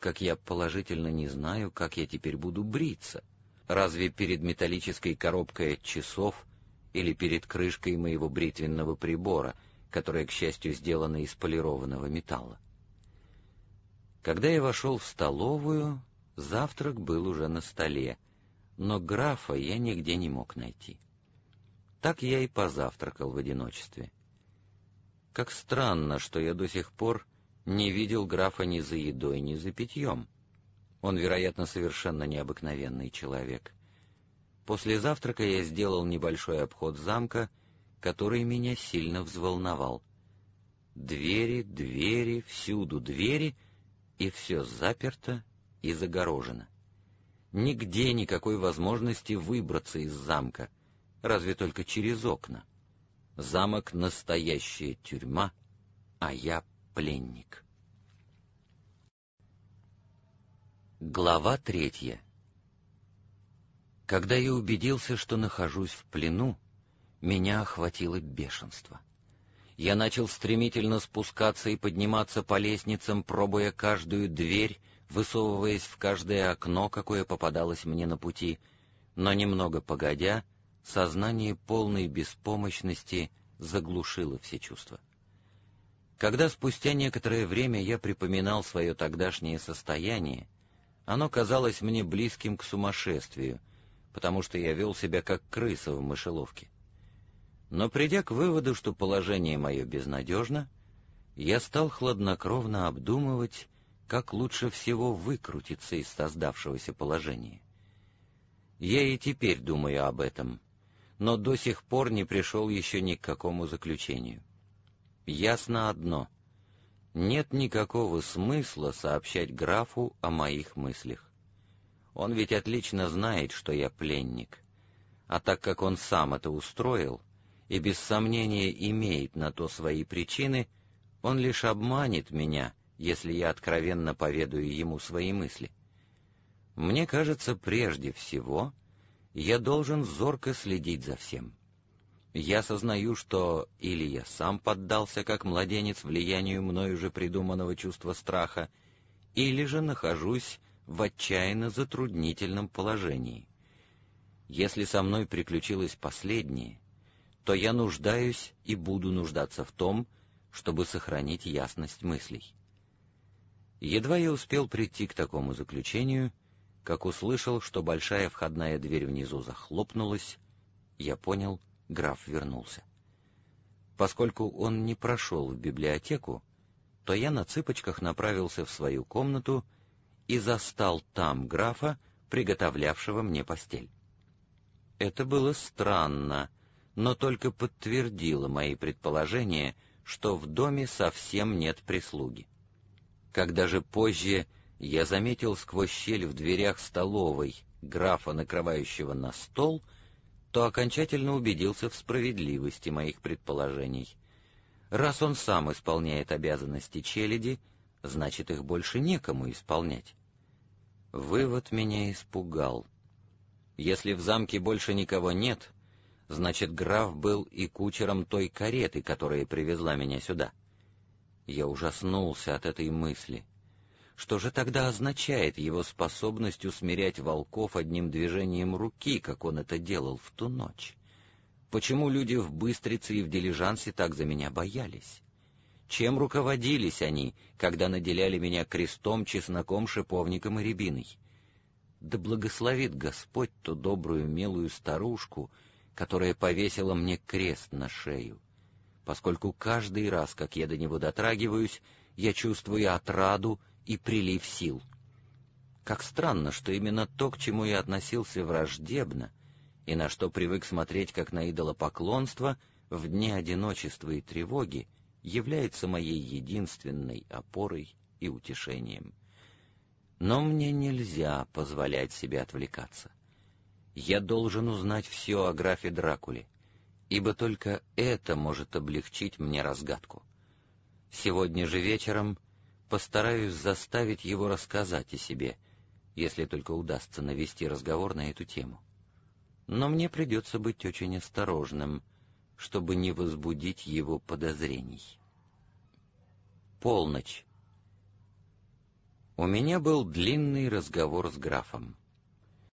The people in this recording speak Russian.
как я положительно не знаю, как я теперь буду бриться. Разве перед металлической коробкой от часов или перед крышкой моего бритвенного прибора, которая, к счастью, сделана из полированного металла? Когда я вошел в столовую, завтрак был уже на столе, но графа я нигде не мог найти. Так я и позавтракал в одиночестве. Как странно, что я до сих пор не видел графа ни за едой, ни за питьем. Он, вероятно, совершенно необыкновенный человек. После завтрака я сделал небольшой обход замка, который меня сильно взволновал. Двери, двери, всюду двери, и все заперто и загорожено. Нигде никакой возможности выбраться из замка, разве только через окна. Замок — настоящая тюрьма, а я пленник. Глава 3. Когда я убедился, что нахожусь в плену, меня охватило бешенство. Я начал стремительно спускаться и подниматься по лестницам, пробуя каждую дверь, высовываясь в каждое окно, какое попадалось мне на пути, но немного погодя, сознание полной беспомощности заглушило все чувства. Когда спустя некоторое время я припоминал свое тогдашнее состояние, оно казалось мне близким к сумасшествию, потому что я вел себя как крыса в мышеловке. Но придя к выводу, что положение мое безнадежно, я стал хладнокровно обдумывать, как лучше всего выкрутиться из создавшегося положения. Я и теперь думаю об этом, но до сих пор не пришел еще ни к какому заключению. Ясно одно: нет никакого смысла сообщать графу о моих мыслях. Он ведь отлично знает, что я пленник, а так как он сам это устроил и без сомнения имеет на то свои причины, он лишь обманет меня, если я откровенно поведаю ему свои мысли. Мне кажется, прежде всего я должен зорко следить за всем. Я сознаю, что или я сам поддался, как младенец, влиянию мною же придуманного чувства страха, или же нахожусь в отчаянно затруднительном положении. Если со мной приключилось последнее, то я нуждаюсь и буду нуждаться в том, чтобы сохранить ясность мыслей. Едва я успел прийти к такому заключению, как услышал, что большая входная дверь внизу захлопнулась. Я понял, граф вернулся. Поскольку он не прошел в библиотеку, то я на цыпочках направился в свою комнату и застал там графа, приготовлявшего мне постель. Это было странно, но только подтвердило мои предположения, что в доме совсем нет прислуги. Когда же позже я заметил сквозь щель в дверях столовой графа, накрывающего на стол, то окончательно убедился в справедливости моих предположений. Раз он сам исполняет обязанности челяди, значит, их больше некому исполнять. Вывод меня испугал. Если в замке больше никого нет, значит, граф был и кучером той кареты, которая привезла меня сюда. Я ужаснулся от этой мысли. Что же тогда означает его способность усмирять волков одним движением руки, как он это делал в ту ночь? Почему люди в Быстрице и в Дилижансе так за меня боялись? Чем руководились они, когда наделяли меня крестом, чесноком, шиповником и рябиной? Да благословит Господь ту добрую, милую старушку, которая повесила мне крест на шею, поскольку каждый раз, как я до него дотрагиваюсь, я чувствую отраду и прилив сил. Как странно, что именно то, к чему я относился враждебно, и на что привык смотреть как на идолопоклонство, в дни одиночества и тревоги, является моей единственной опорой и утешением. Но мне нельзя позволять себе отвлекаться. Я должен узнать все о графе Дракуле, ибо только это может облегчить мне разгадку. Сегодня же вечером постараюсь заставить его рассказать о себе, если только удастся навести разговор на эту тему. Но мне придется быть очень осторожным, чтобы не возбудить его подозрений. Полночь. У меня был длинный разговор с графом.